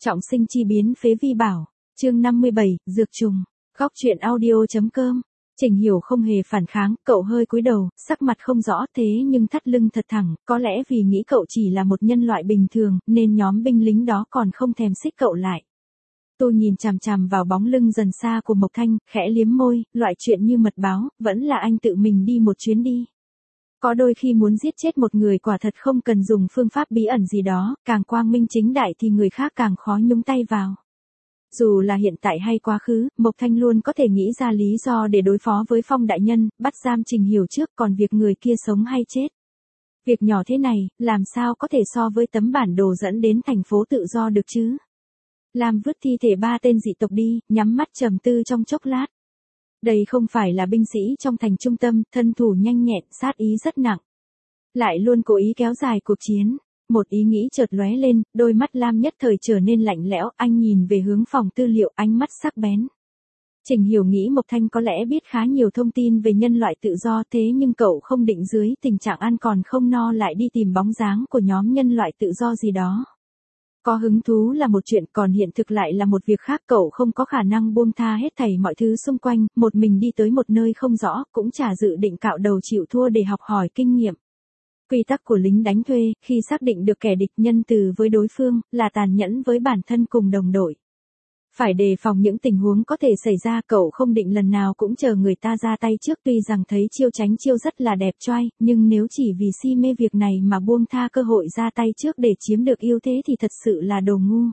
Trọng sinh chi biến phế vi bảo. Chương 57, Dược trùng. Góc truyện audio.com. Trình Hiểu không hề phản kháng, cậu hơi cúi đầu, sắc mặt không rõ thế nhưng thắt lưng thật thẳng, có lẽ vì nghĩ cậu chỉ là một nhân loại bình thường, nên nhóm binh lính đó còn không thèm xích cậu lại. Tôi nhìn chằm chằm vào bóng lưng dần xa của Mộc Thanh, khẽ liếm môi, loại chuyện như mật báo, vẫn là anh tự mình đi một chuyến đi. Có đôi khi muốn giết chết một người quả thật không cần dùng phương pháp bí ẩn gì đó, càng quang minh chính đại thì người khác càng khó nhúng tay vào. Dù là hiện tại hay quá khứ, Mộc Thanh luôn có thể nghĩ ra lý do để đối phó với Phong đại nhân, bắt giam Trình Hiểu trước, còn việc người kia sống hay chết. Việc nhỏ thế này, làm sao có thể so với tấm bản đồ dẫn đến thành phố tự do được chứ? Lam vứt thi thể 3 tên dị tộc đi, nhắm mắt trầm tư trong chốc lát. Đây không phải là binh sĩ trong thành trung tâm, thân thủ nhanh nhẹn, sát ý rất nặng. Lại luôn cố ý kéo dài cuộc chiến. Một ý nghĩ chợt lóe lên, đôi mắt Lam nhất thời trở nên lạnh lẽo, anh nhìn về hướng phòng tư liệu, ánh mắt sắc bén. Trình Hiểu nghĩ Mộc Thanh có lẽ biết khá nhiều thông tin về nhân loại tự do, thế nhưng cậu không định dưới tình trạng ăn còn không no lại đi tìm bóng dáng của nhóm nhân loại tự do gì đó. Có hứng thú là một chuyện, còn hiện thực lại là một việc khác, cậu không có khả năng buông tha hết thảy mọi thứ xung quanh, một mình đi tới một nơi không rõ, cũng chả dự định cạo đầu chịu thua để học hỏi kinh nghiệm. Quy tắc của lính đánh thuê, khi xác định được kẻ địch, nhân từ với đối phương, là tàn nhẫn với bản thân cùng đồng đội. Phải đề phòng những tình huống có thể xảy ra, cậu không định lần nào cũng chờ người ta ra tay trước, tuy rằng thấy chiêu tránh chiêu rất là đẹp trai, nhưng nếu chỉ vì si mê việc này mà buông tha cơ hội ra tay trước để chiếm được ưu thế thì thật sự là đồ ngu.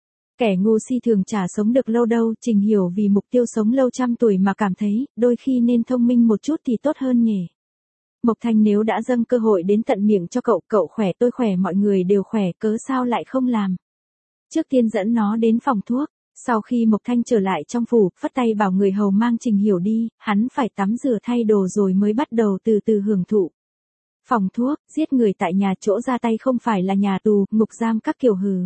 Kẻ ngu si thường chả sống được lâu đâu, Trình Hiểu vì mục tiêu sống lâu trăm tuổi mà cảm thấy, đôi khi nên thông minh một chút thì tốt hơn nhỉ. Mộc Thanh nếu đã dâng cơ hội đến tận miệng cho cậu, cậu khỏe tôi khỏe mọi người đều khỏe, cớ sao lại không làm. Trước tiên dẫn nó đến phòng thuốc, sau khi Mộc Thanh trở lại trong phủ, phất tay bảo người hầu mang Trình Hiểu đi, hắn phải tắm rửa thay đồ rồi mới bắt đầu từ từ hưởng thụ. Phòng thuốc, giết người tại nhà, chỗ ra tay không phải là nhà tù, ngục giam các kiểu hừ.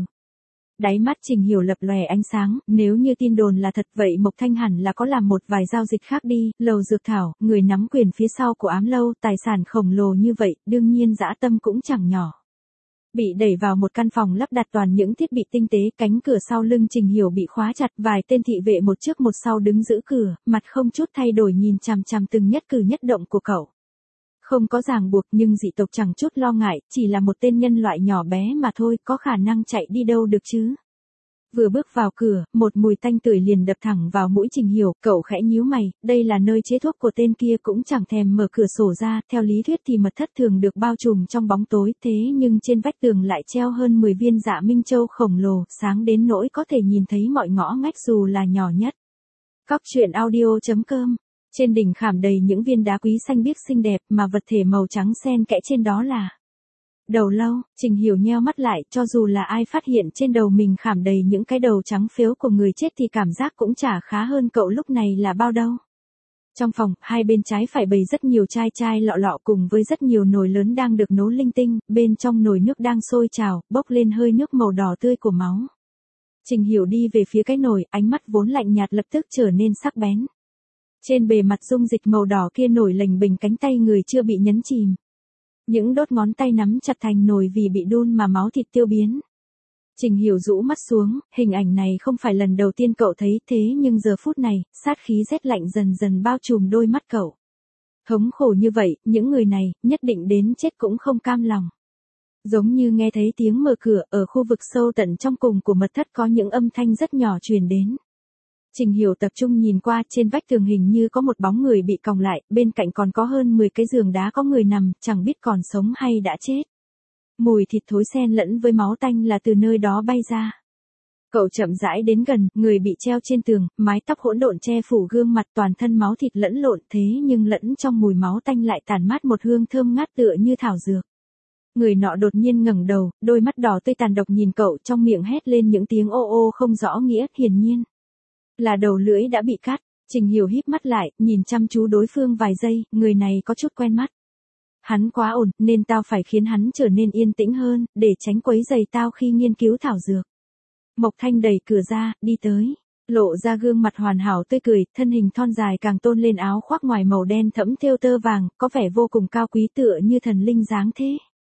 Đáy mắt Trình Hiểu lập lòe ánh sáng, nếu như tin đồn là thật vậy Mộc Thanh hẳn là có làm một vài giao dịch khác đi, lầu dược thảo, người nắm quyền phía sau của Ám Lâu, tài sản khổng lồ như vậy, đương nhiên dã tâm cũng chẳng nhỏ. Bị đẩy vào một căn phòng lắp đặt toàn những thiết bị tinh tế, cánh cửa sau lưng Trình Hiểu bị khóa chặt, vài tên thị vệ một trước một sau đứng giữ cửa, mặt không chút thay đổi nhìn chằm chằm từng nhất cử nhất động của cậu. Không có ràng buộc nhưng dị tộc chẳng chút lo ngại, chỉ là một tên nhân loại nhỏ bé mà thôi, có khả năng chạy đi đâu được chứ. Vừa bước vào cửa, một mùi tanh tưởi liền đập thẳng vào mũi Trình Hiểu, cậu khẽ nhíu mày, đây là nơi chế thuốc của tên kia, cũng chẳng thèm mở cửa sổ ra, theo lý thuyết thì mật thất thường được bao trùm trong bóng tối, thế nhưng trên vách tường lại treo hơn 10 viên Dạ Minh Châu khổng lồ, sáng đến nỗi có thể nhìn thấy mọi ngõ ngách dù là nhỏ nhất. Góc truyện audio.com. Trên đỉnh khảm đầy những viên đá quý xanh biếc xinh đẹp, mà vật thể màu trắng xen kẽ trên đó là đầu lâu. Trình Hiểu nheo mắt lại, cho dù là ai phát hiện trên đầu mình khảm đầy những cái đầu trắng phếu của người chết thì cảm giác cũng chả khá hơn cậu lúc này là bao đâu. Trong phòng, hai bên trái phải bày rất nhiều chai chai lọ lọ cùng với rất nhiều nồi lớn đang được nấu linh tinh, bên trong nồi nước đang sôi trào, bốc lên hơi nước màu đỏ tươi của máu. Trình Hiểu đi về phía cái nồi, ánh mắt vốn lạnh nhạt lập tức trở nên sắc bén. Trên bề mặt dung dịch màu đỏ kia nổi lềnh bềnh cánh tay người chưa bị nhấn chìm. Những đốt ngón tay nắm chặt thành nồi vì bị đun mà máu thịt tiêu biến. Trình Hiểu rũ mắt xuống, hình ảnh này không phải lần đầu tiên cậu thấy, thế nhưng giờ phút này, sát khí rét lạnh dần dần bao trùm đôi mắt cậu. Thống khổ như vậy, những người này, nhất định đến chết cũng không cam lòng. Giống như nghe thấy tiếng mở cửa, ở khu vực sâu tận trong cùng của mật thất có những âm thanh rất nhỏ truyền đến. Trình Hiểu tập trung nhìn qua, trên vách tường hình như có một bóng người bị còng lại, bên cạnh còn có hơn 10 cái giường đá có người nằm, chẳng biết còn sống hay đã chết. Mùi thịt thối xen lẫn với máu tanh là từ nơi đó bay ra. Cậu chậm rãi đến gần, người bị treo trên tường, mái tóc hỗn độn che phủ gương mặt, toàn thân máu thịt lẫn lộn, thế nhưng lẫn trong mùi máu tanh lại tản mát một hương thơm ngát tựa như thảo dược. Người nọ đột nhiên ngẩng đầu, đôi mắt đỏ tươi tàn độc nhìn cậu, trong miệng hét lên những tiếng ô ô không rõ nghĩa, hiển nhiên là đầu lưỡi đã bị cắt. Trình Hiểu híp mắt lại, nhìn chăm chú đối phương vài giây, người này có chút quen mắt. Hắn quá ổn, nên tao phải khiến hắn trở nên yên tĩnh hơn, để tránh quấy rầy tao khi nghiên cứu thảo dược. Mộc Thanh đẩy cửa ra, đi tới, lộ ra gương mặt hoàn hảo tươi cười, thân hình thon dài càng tôn lên áo khoác ngoài màu đen thẫm thêu tơ vàng, có vẻ vô cùng cao quý tựa như thần linh dáng thế.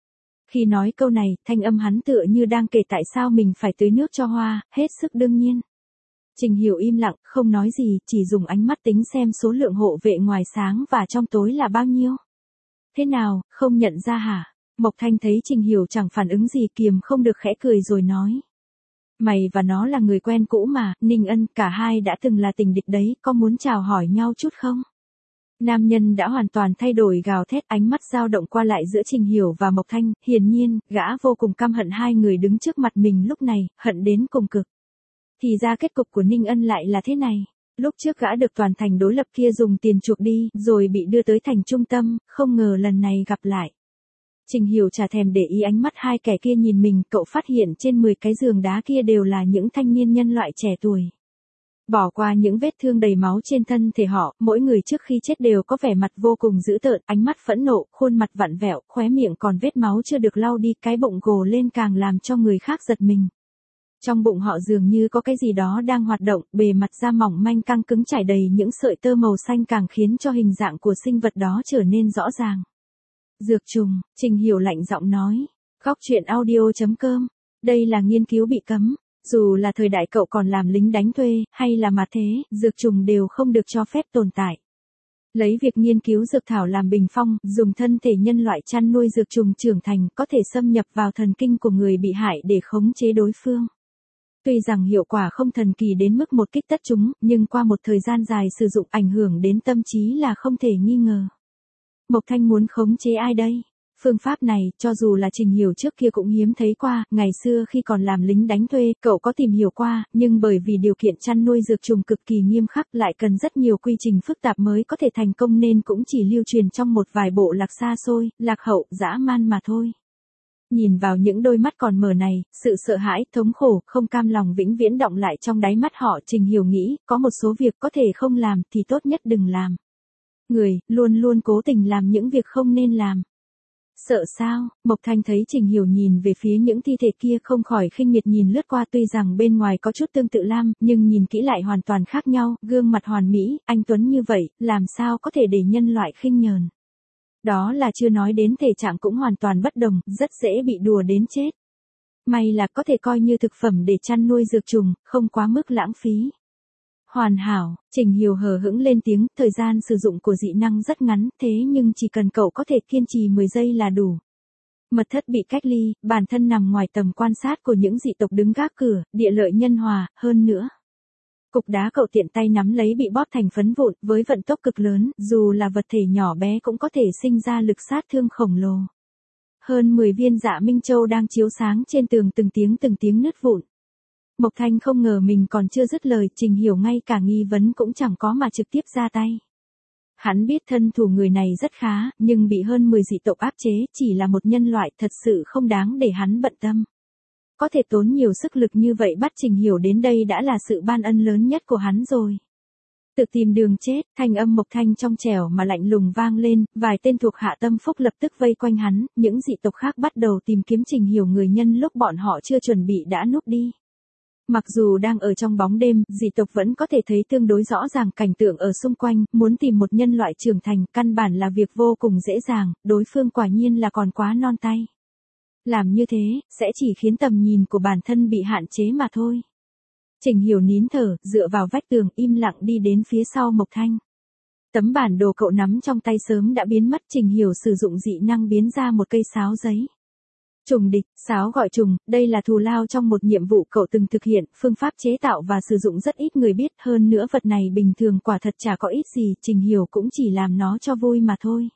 Khi nói câu này, thanh âm hắn tựa như đang kể tại sao mình phải tưới nước cho hoa, hết sức đương nhiên. Trình Hiểu im lặng, không nói gì, chỉ dùng ánh mắt tính xem số lượng hộ vệ ngoài sáng và trong tối là bao nhiêu. Thế nào, không nhận ra hả? Mộc Thanh thấy Trình Hiểu chẳng phản ứng gì, kiềm không được khẽ cười rồi nói. Mày và nó là người quen cũ mà, Ninh Ân, cả hai đã từng là tình địch đấy, có muốn chào hỏi nhau chút không? Nam nhân đã hoàn toàn thay đổi, gào thét, ánh mắt dao động qua lại giữa Trình Hiểu và Mộc Thanh, hiển nhiên, gã vô cùng căm hận hai người đứng trước mặt mình lúc này, hận đến cùng cực. Thì ra kết cục của Ninh Ân lại là thế này. Lúc trước gã được toàn thành đối lập kia dùng tiền chuộc đi, rồi bị đưa tới thành trung tâm, không ngờ lần này gặp lại. Trình Hiểu chả thèm để ý ánh mắt hai kẻ kia nhìn mình, cậu phát hiện trên 10 cái giường đá kia đều là những thanh niên nhân loại trẻ tuổi. Bỏ qua những vết thương đầy máu trên thân thể họ, mỗi người trước khi chết đều có vẻ mặt vô cùng dữ tợn, ánh mắt phẫn nộ, khuôn mặt vặn vẹo, khóe miệng còn vết máu chưa được lau đi, cái bụng gồ lên càng làm cho người khác giật mình. Trong bụng họ dường như có cái gì đó đang hoạt động, bề mặt da mỏng manh căng cứng trải đầy những sợi tơ màu xanh càng khiến cho hình dạng của sinh vật đó trở nên rõ ràng. Dược trùng, Trình Hiểu lạnh giọng nói. Góc truyện audio.com. Đây là nghiên cứu bị cấm. Dù là thời đại cậu còn làm lính đánh thuê, hay là mà thế, dược trùng đều không được cho phép tồn tại. Lấy việc nghiên cứu dược thảo làm bình phong, dùng thân thể nhân loại chăn nuôi dược trùng trưởng thành, có thể xâm nhập vào thần kinh của người bị hại để khống chế đối phương. Tuy rằng hiệu quả không thần kỳ đến mức một kích tất chúng, nhưng qua một thời gian dài sử dụng ảnh hưởng đến tâm trí là không thể nghi ngờ. Mộc Thanh muốn khống chế ai đây? Phương pháp này, cho dù là Trình Hiểu trước kia cũng hiếm thấy qua, ngày xưa khi còn làm lính đánh thuê, cậu có tìm hiểu qua, nhưng bởi vì điều kiện chăn nuôi dược trùng cực kỳ nghiêm khắc lại cần rất nhiều quy trình phức tạp mới có thể thành công nên cũng chỉ lưu truyền trong một vài bộ lạc xa xôi, lạc hậu, dã man mà thôi. Nhìn vào những đôi mắt còn mờ này, sự sợ hãi, thống khổ, không cam lòng vĩnh viễn đọng lại trong đáy mắt họ, Trình Hiểu nghĩ, có một số việc có thể không làm thì tốt nhất đừng làm. Người, luôn luôn cố tình làm những việc không nên làm. Sợ sao? Mộc Thanh thấy Trình Hiểu nhìn về phía những thi thể kia không khỏi khinh miệt nhìn lướt qua, tuy rằng bên ngoài có chút tương tự lam, nhưng nhìn kỹ lại hoàn toàn khác nhau, gương mặt hoàn mỹ, anh tuấn như vậy, làm sao có thể để nhân loại khinh nhờn. Đó là chưa nói đến thể trạng cũng hoàn toàn bất đồng, rất dễ bị đùa đến chết. May là có thể coi như thực phẩm để chăn nuôi dược trùng, không quá mức lãng phí. Hoàn hảo, Trình Hiểu hờ hững lên tiếng, thời gian sử dụng của dị năng rất ngắn, thế nhưng chỉ cần cậu có thể kiên trì 10 giây là đủ. Mật thất bị cách ly, bản thân nằm ngoài tầm quan sát của những dị tộc đứng gác cửa, địa lợi nhân hòa, hơn nữa. Cục đá cậu tiện tay nắm lấy bị bóp thành phấn vụn, với vận tốc cực lớn, dù là vật thể nhỏ bé cũng có thể sinh ra lực sát thương khổng lồ. Hơn 10 viên Dạ Minh Châu đang chiếu sáng trên tường, từng tiếng nứt vụn. Mộc Thanh không ngờ mình còn chưa dứt lời, Trình Hiểu ngay cả nghi vấn cũng chẳng có mà trực tiếp ra tay. Hắn biết thân thủ người này rất khá, nhưng bị hơn 10 dị tộc áp chế, chỉ là một nhân loại thật sự không đáng để hắn bận tâm. Có thể tốn nhiều sức lực như vậy bắt Trình Hiểu đến đây đã là sự ban ân lớn nhất của hắn rồi. Tự tìm đường chết, thanh âm Mộc Thanh trong trẻo mà lạnh lùng vang lên, vài tên thuộc hạ tâm phúc lập tức vây quanh hắn, những dị tộc khác bắt đầu tìm kiếm Trình Hiểu người nhân lúc bọn họ chưa chuẩn bị đã núp đi. Mặc dù đang ở trong bóng đêm, dị tộc vẫn có thể thấy tương đối rõ ràng cảnh tượng ở xung quanh, muốn tìm một nhân loại trưởng thành căn bản là việc vô cùng dễ dàng, đối phương quả nhiên là còn quá non tay. Làm như thế, sẽ chỉ khiến tầm nhìn của bản thân bị hạn chế mà thôi. Trình Hiểu nín thở, dựa vào vách tường, im lặng đi đến phía sau Mộc Thanh. Tấm bản đồ cậu nắm trong tay sớm đã biến mất, Trình Hiểu sử dụng dị năng biến ra một cây sáo giấy. Trùng địch, sáo gọi trùng, đây là thù lao trong một nhiệm vụ cậu từng thực hiện, phương pháp chế tạo và sử dụng rất ít người biết, hơn nữa vật này bình thường quả thật chả có ít gì, Trình Hiểu cũng chỉ làm nó cho vui mà thôi.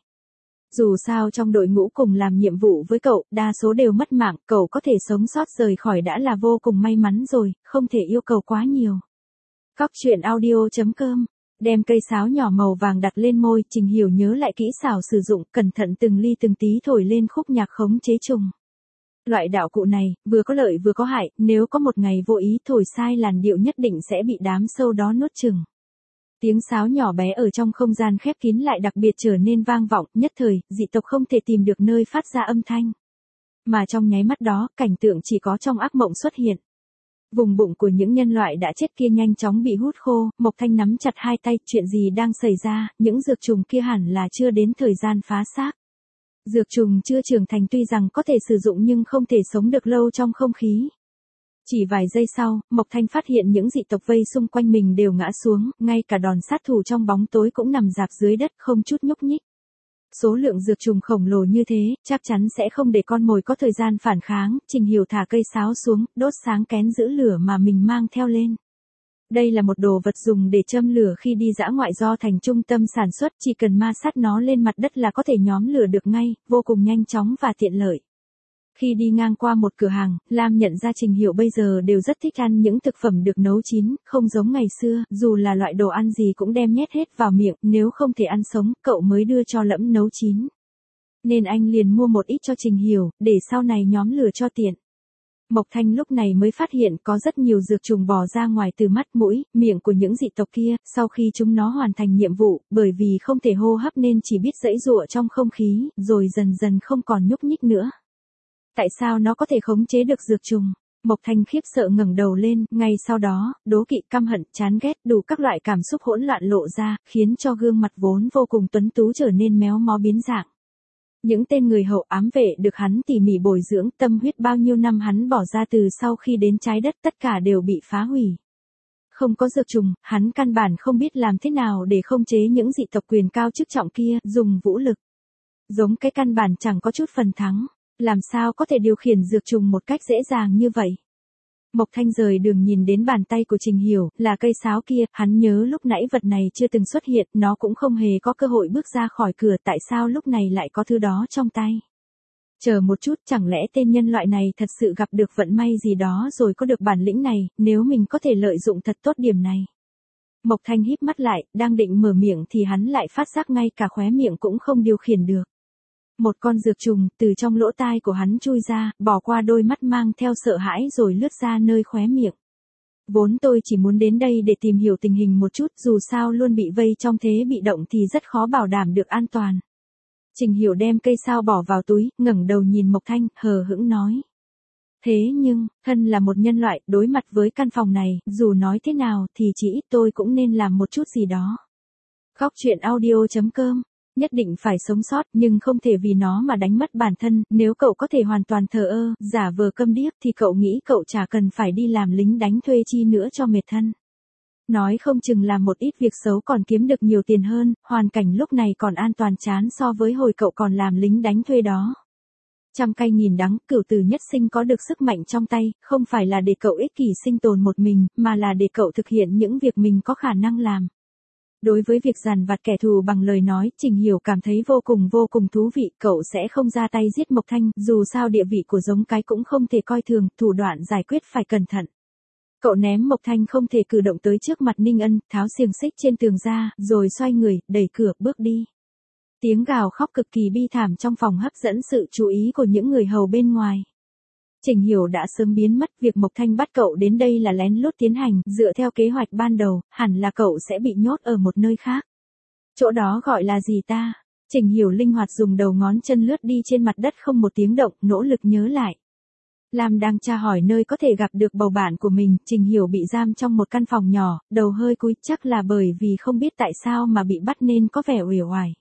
Dù sao trong đội ngũ cùng làm nhiệm vụ với cậu, đa số đều mất mạng, cậu có thể sống sót rời khỏi đã là vô cùng may mắn rồi, không thể yêu cầu quá nhiều. Góc truyện audio.com. Đem cây sáo nhỏ màu vàng đặt lên môi, Trình Hiểu nhớ lại kỹ xảo sử dụng, cẩn thận từng ly từng tí thổi lên khúc nhạc khống chế trùng. Loại đạo cụ này, vừa có lợi vừa có hại, nếu có một ngày vô ý thổi sai làn điệu nhất định sẽ bị đám sâu đó nuốt chửng. Tiếng sáo nhỏ bé ở trong không gian khép kín lại đặc biệt trở nên vang vọng, nhất thời, dị tộc không thể tìm được nơi phát ra âm thanh. Mà trong nháy mắt đó, cảnh tượng chỉ có trong ác mộng xuất hiện. Vùng bụng của những nhân loại đã chết kia nhanh chóng bị hút khô, Mộc Thanh nắm chặt hai tay, chuyện gì đang xảy ra, những dược trùng kia hẳn là chưa đến thời gian phá xác. Dược trùng chưa trưởng thành tuy rằng có thể sử dụng nhưng không thể sống được lâu trong không khí. Chỉ vài giây sau, Mộc Thanh phát hiện những dị tộc vây xung quanh mình đều ngã xuống, ngay cả đòn sát thủ trong bóng tối cũng nằm rạp dưới đất không chút nhúc nhích. Số lượng dược trùng khổng lồ như thế, chắc chắn sẽ không để con mồi có thời gian phản kháng, Trình Hiểu thả cây sáo xuống, đốt sáng kén giữ lửa mà mình mang theo lên. Đây là một đồ vật dùng để châm lửa khi đi dã ngoại do thành trung tâm sản xuất, chỉ cần ma sát nó lên mặt đất là có thể nhóm lửa được ngay, vô cùng nhanh chóng và tiện lợi. Khi đi ngang qua một cửa hàng, Lam nhận ra Trình Hiểu bây giờ đều rất thích ăn những thực phẩm được nấu chín, không giống ngày xưa, dù là loại đồ ăn gì cũng đem nhét hết vào miệng, nếu không thể ăn sống, cậu mới đưa cho Lẫm nấu chín. Nên anh liền mua một ít cho Trình Hiểu, để sau này nhóm lửa cho tiện. Mộc Thanh lúc này mới phát hiện có rất nhiều dược trùng bò ra ngoài từ mắt mũi, miệng của những dị tộc kia, sau khi chúng nó hoàn thành nhiệm vụ, bởi vì không thể hô hấp nên chỉ biết giãy giụa trong không khí, rồi dần dần không còn nhúc nhích nữa. Tại sao nó có thể khống chế được dược trùng? Mộc Thanh khiếp sợ ngẩng đầu lên, ngay sau đó, đố kỵ, căm hận, chán ghét, đủ các loại cảm xúc hỗn loạn lộ ra, khiến cho gương mặt vốn vô cùng tuấn tú trở nên méo mó biến dạng. Những tên người hậu ám vệ được hắn tỉ mỉ bồi dưỡng, tâm huyết bao nhiêu năm hắn bỏ ra từ sau khi đến trái đất tất cả đều bị phá hủy. Không có dược trùng, hắn căn bản không biết làm thế nào để khống chế những dị tộc quyền cao chức trọng kia, dùng vũ lực. Giống cái căn bản chẳng có chút phần thắng. Làm sao có thể điều khiển dược trùng một cách dễ dàng như vậy? Mộc Thanh rời đường nhìn đến bàn tay của Trình Hiểu, là cây sáo kia, hắn nhớ lúc nãy vật này chưa từng xuất hiện, nó cũng không hề có cơ hội bước ra khỏi cửa, tại sao lúc này lại có thứ đó trong tay? Chờ một chút, chẳng lẽ tên nhân loại này thật sự gặp được vận may gì đó rồi có được bản lĩnh này, nếu mình có thể lợi dụng thật tốt điểm này. Mộc Thanh híp mắt lại, đang định mở miệng thì hắn lại phát giác ngay cả khóe miệng cũng không điều khiển được. Một con dược trùng từ trong lỗ tai của hắn chui ra, bỏ qua đôi mắt mang theo sợ hãi rồi lướt ra nơi khóe miệng. Vốn tôi chỉ muốn đến đây để tìm hiểu tình hình một chút, dù sao luôn bị vây trong thế bị động thì rất khó bảo đảm được an toàn. Trình Hiểu đem cây sao bỏ vào túi, ngẩng đầu nhìn Mộc Thanh, hờ hững nói. Thế nhưng, thân là một nhân loại, đối mặt với căn phòng này, dù nói thế nào thì chỉ ít tôi cũng nên làm một chút gì đó. Góc truyện audio.com. Nhất định phải sống sót nhưng không thể vì nó mà đánh mất bản thân, nếu cậu có thể hoàn toàn thờ ơ, giả vờ câm điếc thì cậu nghĩ cậu chả cần phải đi làm lính đánh thuê chi nữa cho mệt thân. Nói không chừng làm một ít việc xấu còn kiếm được nhiều tiền hơn, hoàn cảnh lúc này còn an toàn chán so với hồi cậu còn làm lính đánh thuê đó. Trăm cay nghìn đắng, Cửu Tử Nhất Sinh có được sức mạnh trong tay, không phải là để cậu ích kỷ sinh tồn một mình, mà là để cậu thực hiện những việc mình có khả năng làm. Đối với việc dằn vặt kẻ thù bằng lời nói, Trình Hiểu cảm thấy vô cùng thú vị, cậu sẽ không ra tay giết Mộc Thanh, dù sao địa vị của giống cái cũng không thể coi thường, thủ đoạn giải quyết phải cẩn thận. Cậu ném Mộc Thanh không thể cử động tới trước mặt Ninh Ân, tháo xiềng xích trên tường ra, rồi xoay người, đẩy cửa, bước đi. Tiếng gào khóc cực kỳ bi thảm trong phòng hấp dẫn sự chú ý của những người hầu bên ngoài. Trình Hiểu đã sớm biến mất, việc Mộc Thanh bắt cậu đến đây là lén lút tiến hành, dựa theo kế hoạch ban đầu, hẳn là cậu sẽ bị nhốt ở một nơi khác. Chỗ đó gọi là gì ta? Trình Hiểu linh hoạt dùng đầu ngón chân lướt đi trên mặt đất không một tiếng động, nỗ lực nhớ lại. Lam đang tra hỏi nơi có thể gặp được bầu bạn của mình, Trình Hiểu bị giam trong một căn phòng nhỏ, đầu hơi cúi, chắc là bởi vì không biết tại sao mà bị bắt nên có vẻ uể oải.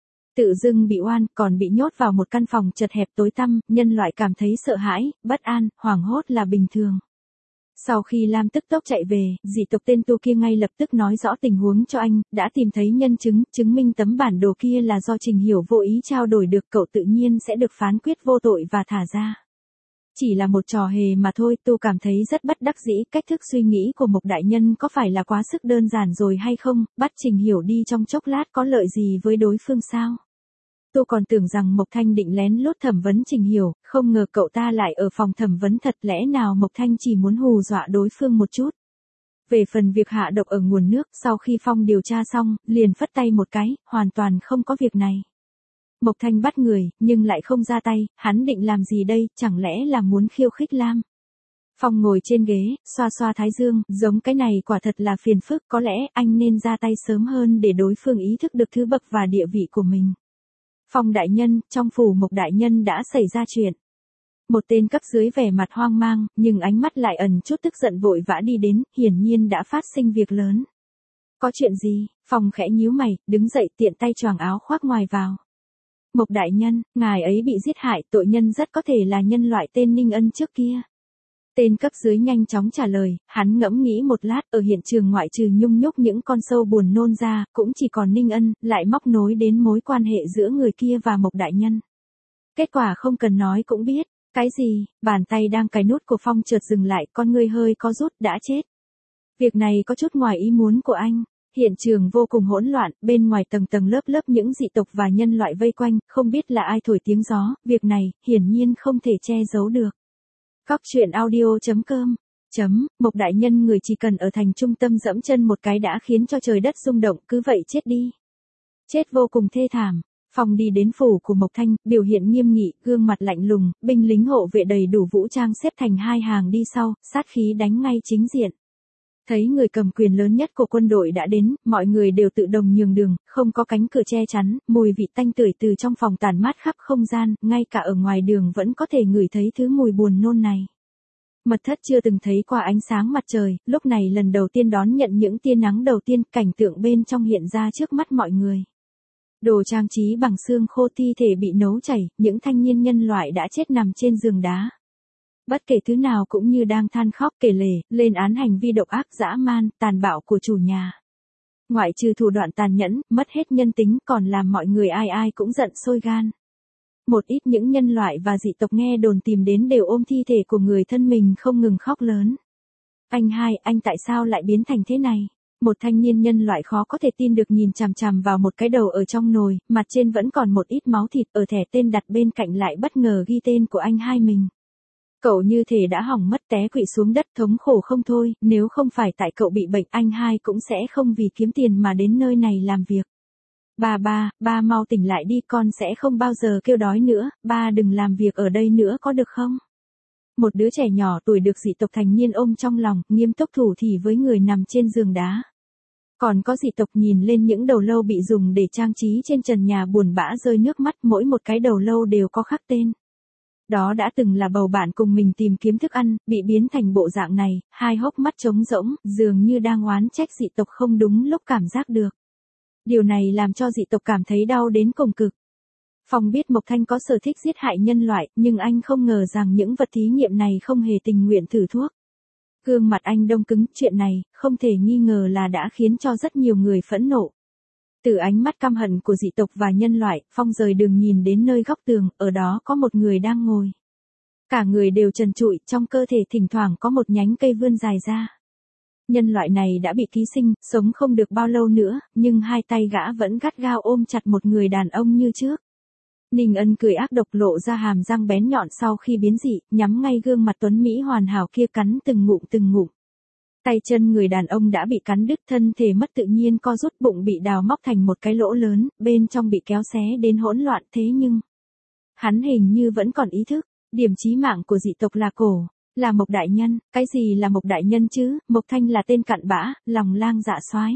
Tự dưng bị oan, còn bị nhốt vào một căn phòng chật hẹp tối tăm, nhân loại cảm thấy sợ hãi, bất an, hoảng hốt là bình thường. Sau khi Lam tức tốc chạy về, dị tộc tên Tu kia ngay lập tức nói rõ tình huống cho anh, đã tìm thấy nhân chứng, chứng minh tấm bản đồ kia là do Trình Hiểu vô ý trao đổi được, cậu tự nhiên sẽ được phán quyết vô tội và thả ra. Chỉ là một trò hề mà thôi, Tu cảm thấy rất bất đắc dĩ, cách thức suy nghĩ của Mộc đại nhân có phải là quá sức đơn giản rồi hay không, bắt Trình Hiểu đi trong chốc lát có lợi gì với đối phương sao? Tu còn tưởng rằng Mộc Thanh định lén lút thẩm vấn Trình Hiểu, không ngờ cậu ta lại ở phòng thẩm vấn thật, lẽ nào Mộc Thanh chỉ muốn hù dọa đối phương một chút. Về phần việc hạ độc ở nguồn nước, sau khi Phong điều tra xong, liền phất tay một cái, hoàn toàn không có việc này. Mộc Thanh bắt người, nhưng lại không ra tay, hắn định làm gì đây, chẳng lẽ là muốn khiêu khích Lam. Phong ngồi trên ghế, xoa xoa thái dương, giống cái này quả thật là phiền phức, có lẽ anh nên ra tay sớm hơn để đối phương ý thức được thứ bậc và địa vị của mình. Phong đại nhân, trong phủ Mộc đại nhân đã xảy ra chuyện. Một tên cấp dưới vẻ mặt hoang mang, nhưng ánh mắt lại ẩn chút tức giận vội vã đi đến, hiển nhiên đã phát sinh việc lớn. Có chuyện gì? Phong khẽ nhíu mày, đứng dậy tiện tay choàng áo khoác ngoài vào. Mộc đại nhân, ngài ấy bị giết hại, tội nhân rất có thể là nhân loại tên Ninh Ân trước kia. Tên cấp dưới nhanh chóng trả lời, hắn ngẫm nghĩ một lát, ở hiện trường ngoại trừ Nhung Nhúc những con sâu buồn nôn ra, cũng chỉ còn Ninh Ân, lại móc nối đến mối quan hệ giữa người kia và Mộc đại nhân. Kết quả không cần nói cũng biết, cái gì, bàn tay đang cài nút của Phong chợt dừng lại, con người hơi có rút, đã chết. Việc này có chút ngoài ý muốn của anh. Hiện trường vô cùng hỗn loạn, bên ngoài tầng tầng lớp lớp những dị tộc và nhân loại vây quanh, không biết là ai thổi tiếng gió, việc này, hiển nhiên không thể che giấu được. Góc truyện audio.com Mộc đại nhân người chỉ cần ở thành trung tâm dẫm chân một cái đã khiến cho trời đất rung động, cứ vậy chết đi. Chết vô cùng thê thảm. Phong đi đến phủ của Mộc Thanh, biểu hiện nghiêm nghị, gương mặt lạnh lùng, binh lính hộ vệ đầy đủ vũ trang xếp thành hai hàng đi sau, sát khí đánh ngay chính diện. Thấy người cầm quyền lớn nhất của quân đội đã đến, mọi người đều tự đồng nhường đường, không có cánh cửa che chắn, mùi vị tanh tưởi từ trong phòng tản mát khắp không gian, ngay cả ở ngoài đường vẫn có thể ngửi thấy thứ mùi buồn nôn này. Mật thất chưa từng thấy qua ánh sáng mặt trời, lúc này lần đầu tiên đón nhận những tia nắng đầu tiên, cảnh tượng bên trong hiện ra trước mắt mọi người. Đồ trang trí bằng xương khô, thi thể bị nấu chảy, những thanh niên nhân loại đã chết nằm trên giường đá. Bất kể thứ nào cũng như đang than khóc kể lể, lên án hành vi độc ác dã man, tàn bạo của chủ nhà. Ngoại trừ thủ đoạn tàn nhẫn, mất hết nhân tính, còn làm mọi người ai ai cũng giận sôi gan. Một ít những nhân loại và dị tộc nghe đồn tìm đến đều ôm thi thể của người thân mình không ngừng khóc lớn. Anh hai, anh tại sao lại biến thành thế này? Một thanh niên nhân loại khó có thể tin được nhìn chằm chằm vào một cái đầu ở trong nồi, mặt trên vẫn còn một ít máu thịt, ở thẻ tên đặt bên cạnh lại bất ngờ ghi tên của anh hai mình. Cậu như thể đã hỏng mất, té quỵ xuống đất thống khổ không thôi, nếu không phải tại cậu bị bệnh anh hai cũng sẽ không vì kiếm tiền mà đến nơi này làm việc. Ba mau tỉnh lại đi, con sẽ không bao giờ kêu đói nữa, ba đừng làm việc ở đây nữa có được không? Một đứa trẻ nhỏ tuổi được dị tộc thành niên ôm trong lòng, nghiêm túc thủ thỉ với người nằm trên giường đá. Còn có dị tộc nhìn lên những đầu lâu bị dùng để trang trí trên trần nhà buồn bã rơi nước mắt, mỗi một cái đầu lâu đều có khắc tên. Đó đã từng là bầu bạn cùng mình tìm kiếm thức ăn, bị biến thành bộ dạng này, hai hốc mắt trống rỗng, dường như đang oán trách dị tộc không đúng lúc cảm giác được. Điều này làm cho dị tộc cảm thấy đau đến cùng cực. Phong biết Mộc Thanh có sở thích giết hại nhân loại, nhưng anh không ngờ rằng những vật thí nghiệm này không hề tình nguyện thử thuốc. Gương mặt anh đông cứng, chuyện này, không thể nghi ngờ là đã khiến cho rất nhiều người phẫn nộ. Từ ánh mắt căm hận của dị tộc và nhân loại, Phong rời đường nhìn đến nơi góc tường, ở đó có một người đang ngồi. Cả người đều trần trụi, trong cơ thể thỉnh thoảng có một nhánh cây vươn dài ra. Nhân loại này đã bị ký sinh, sống không được bao lâu nữa, nhưng hai tay gã vẫn gắt gao ôm chặt một người đàn ông như trước. Ninh Ân cười ác độc lộ ra hàm răng bén nhọn sau khi biến dị, nhắm ngay gương mặt tuấn Mỹ hoàn hảo kia cắn từng ngụm từng ngụm. Tay chân người đàn ông đã bị cắn đứt, thân thể mất tự nhiên co rút, bụng bị đào móc thành một cái lỗ lớn, bên trong bị kéo xé đến hỗn loạn, thế nhưng hắn hình như vẫn còn ý thức. Điểm chí mạng của dị tộc là cổ, là Mộc đại nhân. Cái gì là Mộc đại nhân chứ? Mộc Thanh là tên cặn bã, lòng lang dạ soái.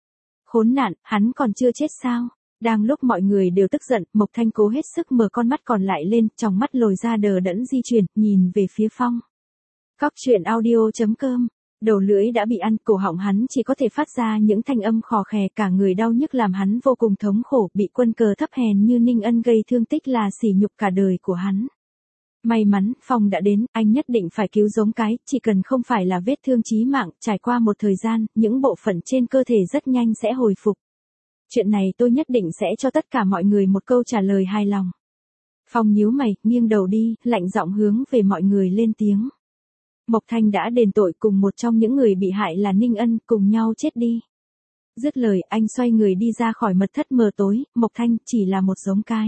Khốn nạn, hắn còn chưa chết sao? Đang lúc mọi người đều tức giận, Mộc Thanh cố hết sức mở con mắt còn lại lên, trong mắt lồi ra đờ đẫn di chuyển, nhìn về phía Phong. Góc truyện audio.com Đầu lưỡi đã bị ăn, cổ họng hắn chỉ có thể phát ra những thanh âm khò khè, cả người đau nhức làm hắn vô cùng thống khổ, bị quân cờ thấp hèn như Ninh Ân gây thương tích là sỉ nhục cả đời của hắn. May mắn, Phong đã đến, anh nhất định phải cứu giống cái, chỉ cần không phải là vết thương chí mạng, trải qua một thời gian, những bộ phận trên cơ thể rất nhanh sẽ hồi phục. Chuyện này tôi nhất định sẽ cho tất cả mọi người một câu trả lời hài lòng. Phong nhíu mày, nghiêng đầu đi, lạnh giọng hướng về mọi người lên tiếng. Mộc Thanh đã đền tội, cùng một trong những người bị hại là Ninh Ân, cùng nhau chết đi. Dứt lời, anh xoay người đi ra khỏi mật thất mờ tối, Mộc Thanh chỉ là một giống cái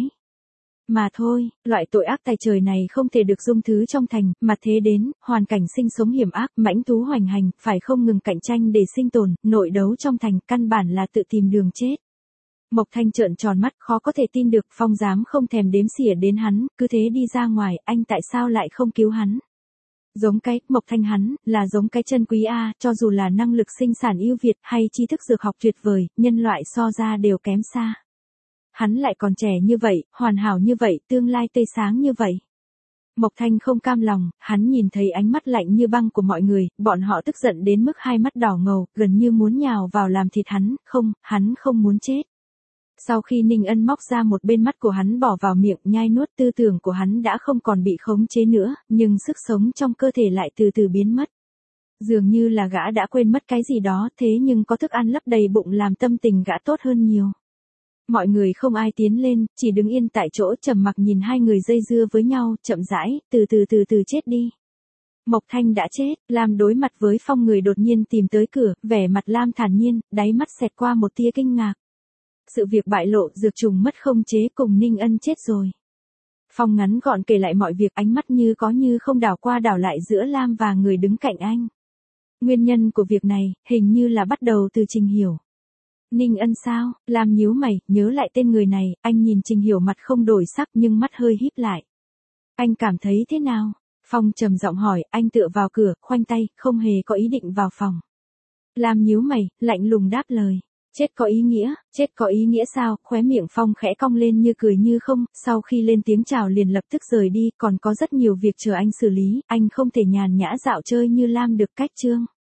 mà thôi, loại tội ác tày trời này không thể được dung thứ trong thành, mà thế đến, hoàn cảnh sinh sống hiểm ác, mãnh thú hoành hành, phải không ngừng cạnh tranh để sinh tồn, nội đấu trong thành, căn bản là tự tìm đường chết. Mộc Thanh trợn tròn mắt, khó có thể tin được, Phong dám không thèm đếm xỉa đến hắn, cứ thế đi ra ngoài, anh tại sao lại không cứu hắn? Giống cái, Mộc Thanh hắn, là giống cái chân quý a, cho dù là năng lực sinh sản ưu việt hay tri thức dược học tuyệt vời, nhân loại so ra đều kém xa. Hắn lại còn trẻ như vậy, hoàn hảo như vậy, tương lai tươi sáng như vậy. Mộc Thanh không cam lòng, hắn nhìn thấy ánh mắt lạnh như băng của mọi người, bọn họ tức giận đến mức hai mắt đỏ ngầu, gần như muốn nhào vào làm thịt hắn, không, hắn không muốn chết. Sau khi Ninh Ân móc ra một bên mắt của hắn bỏ vào miệng nhai nuốt, tư tưởng của hắn đã không còn bị khống chế nữa, nhưng sức sống trong cơ thể lại từ từ biến mất. Dường như là gã đã quên mất cái gì đó, thế nhưng có thức ăn lấp đầy bụng làm tâm tình gã tốt hơn nhiều. Mọi người không ai tiến lên, chỉ đứng yên tại chỗ trầm mặc nhìn hai người dây dưa với nhau, chậm rãi, từ từ chết đi. Mộc Thanh đã chết, Lam đối mặt với Phong, người đột nhiên tìm tới cửa, vẻ mặt Lam thản nhiên, đáy mắt xẹt qua một tia kinh ngạc. Sự việc bại lộ, dược trùng mất không chế cùng Ninh Ân chết rồi. Phong ngắn gọn kể lại mọi việc, ánh mắt như có như không đảo qua đảo lại giữa Lam và người đứng cạnh anh. Nguyên nhân của việc này, hình như là bắt đầu từ Trình Hiểu. Ninh Ân sao? Lam nhíu mày, nhớ lại tên người này, anh nhìn Trình Hiểu mặt không đổi sắc nhưng mắt hơi híp lại. Anh cảm thấy thế nào? Phong trầm giọng hỏi, anh tựa vào cửa, khoanh tay, không hề có ý định vào phòng. Lam nhíu mày, lạnh lùng đáp lời. Chết có ý nghĩa sao? Khóe miệng Phong khẽ cong lên như cười như không, sau khi lên tiếng chào liền lập tức rời đi, còn có rất nhiều việc chờ anh xử lý, anh không thể nhàn nhã dạo chơi như Lam được, cách chương.